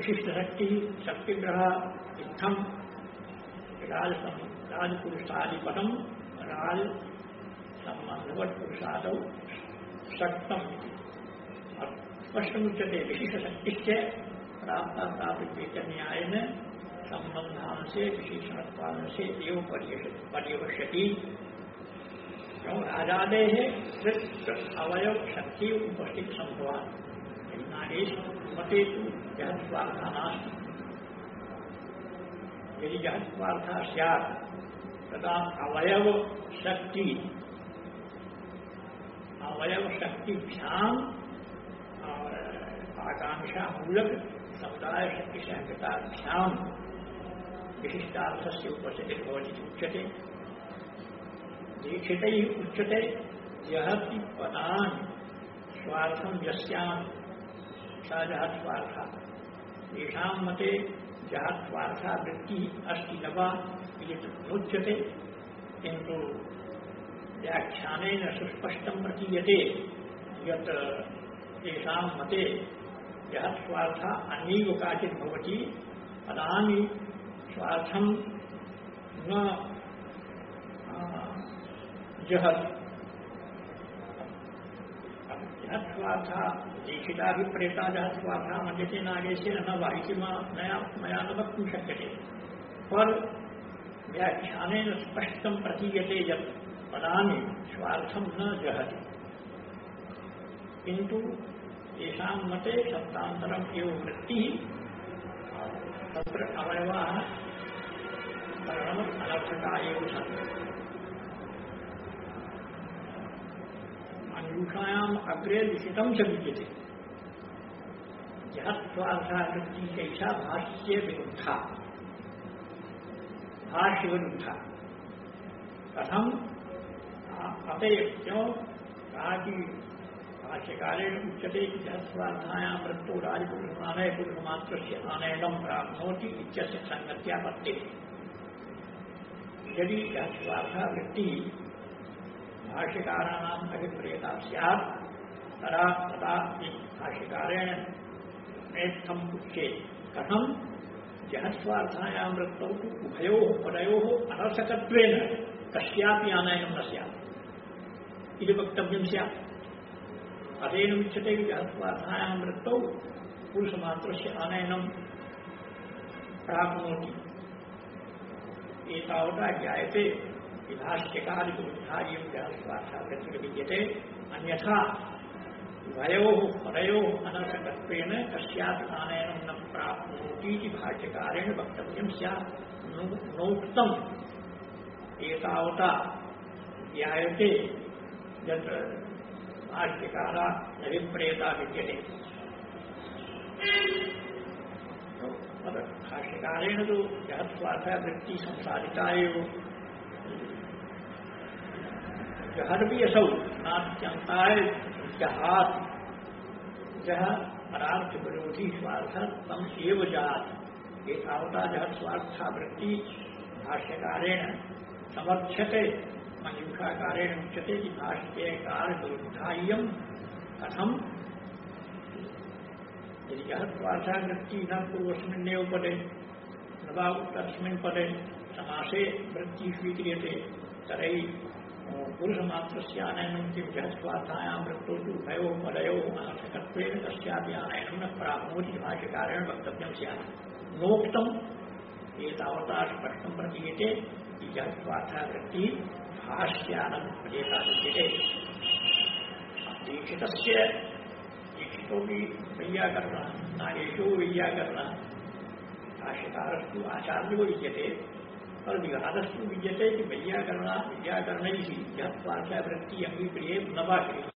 विशिष्ट शक्ति शक्तिग्रह इत्थम राजपुरुषादिपदम राज संबंधवत पुरुषादौ शक्तम स्पष्टमुच्यते विशिष्ट शक्तिश्च प्राप्ताप्राप्तिचैतन्यायेन संबंधान से विशेषणत्वान से एवं पर्यवश्यति। राजादे अवयव शक्ति उपस्थित संभवान नागेश मते तो जहत्वार्थानास्ति। यदि जहत्वार्था स्यात् तथा अवयव शक्तिभ्याम और आकांक्षा मूलक समुदाय शक्ति संहिताभ्याम विशिष्टार्थस्य उपस्थिति भवति उच्यते। दीक्षितैः उच्यते जहति पदान् स्वार्थं यस्यां स जहत्वार्था। येषां मते जहत्वार्था वृत्तिः अस्ति न वा इति नोच्यते, किन्तु व्याख्यानेन सुस्पष्टं प्रतीयते यत् तेषां मते जहत्वार्था अन्यैव काचित् भवति। पदानि स्वार्थं न जहत्। जहत्वार्था दीक्षिताभिप्रेता जहत्वार्था मन्यते नागेशेन न वा इति मया न वक्तुं शक्यते। पर व्याख्यानेन स्पष्टं प्रतीयते यत् पदानि स्वार्थं न जहति, किन्तु येषां मते शब्दान्तरम् एव वृत्तिः तत्र अवयवाः अनर्थका एव सन्ति। अंगूषायाम् अग्रे लिखितं च विद्यते जहत्वार्था वृत्तिः भाष्यविरुद्धा कथम अतएव क्यों कहा कि भाष्यकारेण उच्यते कि जहत्वार्थायां वृत्तो राजपुरुषमानय पुरुषमात्रस्य आनयनं प्राप्नोति इत्यस्य संगत्यापत्ते। यदि जहत्वार्था वृत्तिः भाष्यकाराणाम् अभिप्रेता स्यात् तदा भाष्यकारेण नेत्थम् उच्येत। कथम जहत्वार्थायां वृत्तौ तु उभयोः पदयोः अनर्थकत्वेन कस्यापि आनयनं न स्यात् इति वक्तव्यं स्यात्। अतेन उच्यते कि जहत्वार्थायां वृत्तौ पुरुषमात्रस्य आनयनं प्राप्नोति। एतावता ज्ञायते कि भाष्यकारिविरुद्धा इयं जहत्वार्था वृत्तिर्विद्यते। अन्यथा उभयोः पदयोः अनर्थकत्वेन कस्यापि आनयनं न प्राप्नोति इति भाष्यकारेण वक्तव्यं स्यात्। नोक्तम् एतावता ज्ञायते यत् भाष्यकारा अभिप्रेता विद्यते। भाष्यकारेण तो जहत्वार्था वृत्ति संसारिता एव जहर भी असौ नात्यंताय जहात जह परार्थ विरोधी स्वार्थ तम एव जात। एतावता जहत्वार्था वृत्ति भाष्यकारेण समर्थ्यते। मंजूषाकारेण उच्यते कि भाष्यकार विरुद्धा इयं कथम। यदि जहत्वार्था वृत्ति न पूर्वस्मिन्नेव पदे न वा उत्तरस्मिन् पदे समासे वृत्ति स्वीक्रियते तर्हि पुरुषमात्रस्य आनयनं किं जहत्वार्थायां वृत्तौ तु उभयोः पदयोः अनर्थकत्वेन कस्यापि आनयनं न प्राप्नोति भाष्यकारेण वक्तव्यं स्यात्। नोक्तम् एतावता स्पष्टं प्रतीयते कि जहत्वार्था वृत्तिः भाष्यानभिप्रेता विद्यते। दीक्षितो भी वैयाकरणः नागेशो वैयाकरणः भाष्यकारस्तु आचार्यो विद्यते। और विवादस्तु विद्यते कि वैयाकरणैः जहत्वार्था वृत्ति अंगीक्रिये न वा